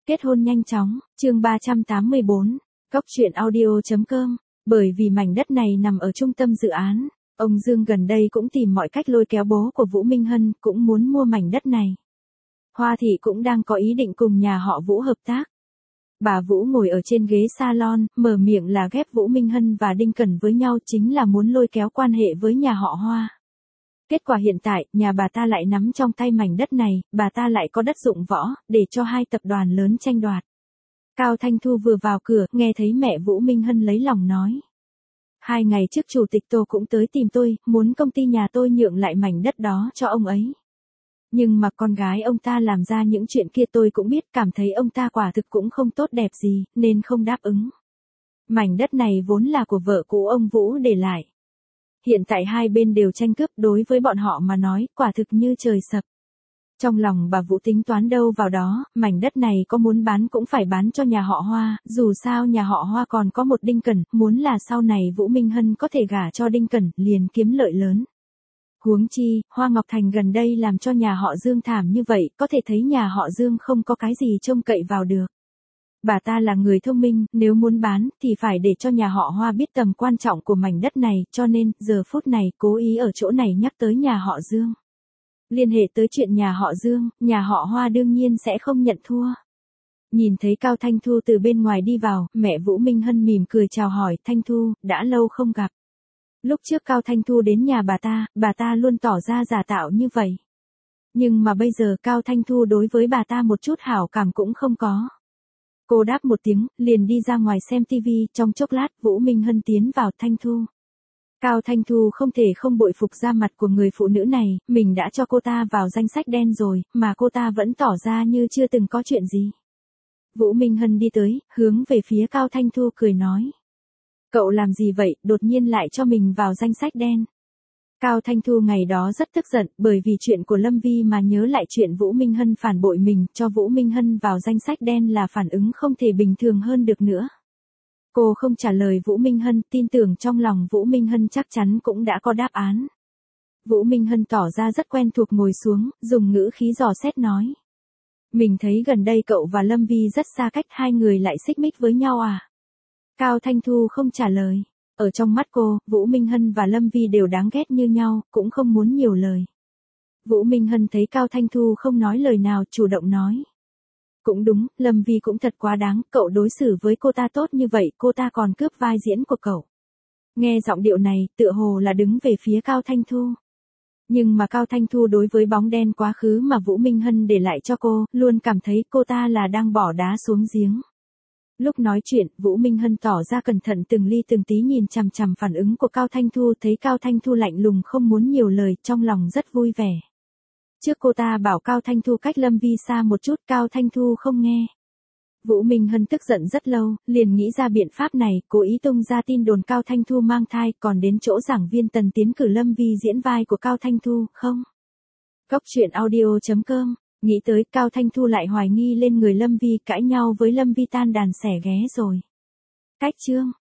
Kết hôn nhanh chóng, chương 384, cóc truyện audio.com. Bởi vì mảnh đất này nằm ở trung tâm dự án, ông Dương gần đây cũng tìm mọi cách lôi kéo bố của Vũ Minh Hân, cũng muốn mua mảnh đất này. Hoa Thị cũng đang có ý định cùng nhà họ Vũ hợp tác. Bà Vũ ngồi ở trên ghế salon, mở miệng là ghép Vũ Minh Hân và Đinh Cẩn với nhau, chính là muốn lôi kéo quan hệ với nhà họ Hoa. Kết quả hiện tại, nhà bà ta lại nắm trong tay mảnh đất này, bà ta lại có đất dụng võ, để cho hai tập đoàn lớn tranh đoạt. Cao Thanh Thu vừa vào cửa, nghe thấy mẹ Vũ Minh Hân lấy lòng nói. 2 ngày trước chủ tịch Tô cũng tới tìm tôi, muốn công ty nhà tôi nhượng lại mảnh đất đó cho ông ấy. Nhưng mà con gái ông ta làm ra những chuyện kia tôi cũng biết, cảm thấy ông ta quả thực cũng không tốt đẹp gì, nên không đáp ứng. Mảnh đất này vốn là của vợ cũ ông Vũ để lại. Hiện tại hai bên đều tranh cướp, đối với bọn họ mà nói, quả thực như trời sập. Trong lòng bà Vũ tính toán đâu vào đó, mảnh đất này có muốn bán cũng phải bán cho nhà họ Hoa, dù sao nhà họ Hoa còn có một Đinh Cẩn, muốn là sau này Vũ Minh Hân có thể gả cho Đinh Cẩn, liền kiếm lợi lớn. Huống chi, Hoa Ngọc Thành gần đây làm cho nhà họ Dương thảm như vậy, có thể thấy nhà họ Dương không có cái gì trông cậy vào được. Bà ta là người thông minh, nếu muốn bán, thì phải để cho nhà họ Hoa biết tầm quan trọng của mảnh đất này, cho nên, giờ phút này, cố ý ở chỗ này nhắc tới nhà họ Dương. Liên hệ tới chuyện nhà họ Dương, nhà họ Hoa đương nhiên sẽ không nhận thua. Nhìn thấy Cao Thanh Thu từ bên ngoài đi vào, mẹ Vũ Minh Hân mỉm cười chào hỏi, Thanh Thu, đã lâu không gặp. Lúc trước Cao Thanh Thu đến nhà bà ta luôn tỏ ra giả tạo như vậy. Nhưng mà bây giờ Cao Thanh Thu đối với bà ta một chút hảo cảm cũng không có. Cô đáp một tiếng, liền đi ra ngoài xem tivi, trong chốc lát Vũ Minh Hân tiến vào. Thanh Thu. Cao Thanh Thu không thể không bội phục da mặt của người phụ nữ này, mình đã cho cô ta vào danh sách đen rồi, mà cô ta vẫn tỏ ra như chưa từng có chuyện gì. Vũ Minh Hân đi tới, hướng về phía Cao Thanh Thu cười nói. Cậu làm gì vậy, đột nhiên lại cho mình vào danh sách đen. Cao Thanh Thu ngày đó rất tức giận, bởi vì chuyện của Lâm Vi mà nhớ lại chuyện Vũ Minh Hân phản bội mình, cho Vũ Minh Hân vào danh sách đen là phản ứng không thể bình thường hơn được nữa. Cô không trả lời Vũ Minh Hân, tin tưởng trong lòng Vũ Minh Hân chắc chắn cũng đã có đáp án. Vũ Minh Hân tỏ ra rất quen thuộc ngồi xuống, dùng ngữ khí dò xét nói. Mình thấy gần đây cậu và Lâm Vi rất xa cách, hai người lại xích mích với nhau à? Cao Thanh Thu không trả lời. Ở trong mắt cô, Vũ Minh Hân và Lâm Vi đều đáng ghét như nhau, cũng không muốn nhiều lời. Vũ Minh Hân thấy Cao Thanh Thu không nói lời nào, chủ động nói. Cũng đúng, Lâm Vi cũng thật quá đáng, cậu đối xử với cô ta tốt như vậy, cô ta còn cướp vai diễn của cậu. Nghe giọng điệu này, tựa hồ là đứng về phía Cao Thanh Thu. Nhưng mà Cao Thanh Thu đối với bóng đen quá khứ mà Vũ Minh Hân để lại cho cô, luôn cảm thấy cô ta là đang bỏ đá xuống giếng. Lúc nói chuyện, Vũ Minh Hân tỏ ra cẩn thận từng ly từng tí nhìn chằm chằm phản ứng của Cao Thanh Thu, thấy Cao Thanh Thu lạnh lùng không muốn nhiều lời, trong lòng rất vui vẻ. Trước cô ta bảo Cao Thanh Thu cách Lâm Vi xa một chút, Cao Thanh Thu không nghe. Vũ Minh Hân tức giận rất lâu, liền nghĩ ra biện pháp này, cố ý tung ra tin đồn Cao Thanh Thu mang thai, còn đến chỗ giảng viên Tần tiến cử Lâm Vi diễn vai của Cao Thanh Thu, không? cóc truyện audio.com. Nghĩ tới Cao Thanh Thu lại hoài nghi lên người Lâm Vi, cãi nhau với Lâm Vi tan đàn xẻ ghé rồi. Cách chương.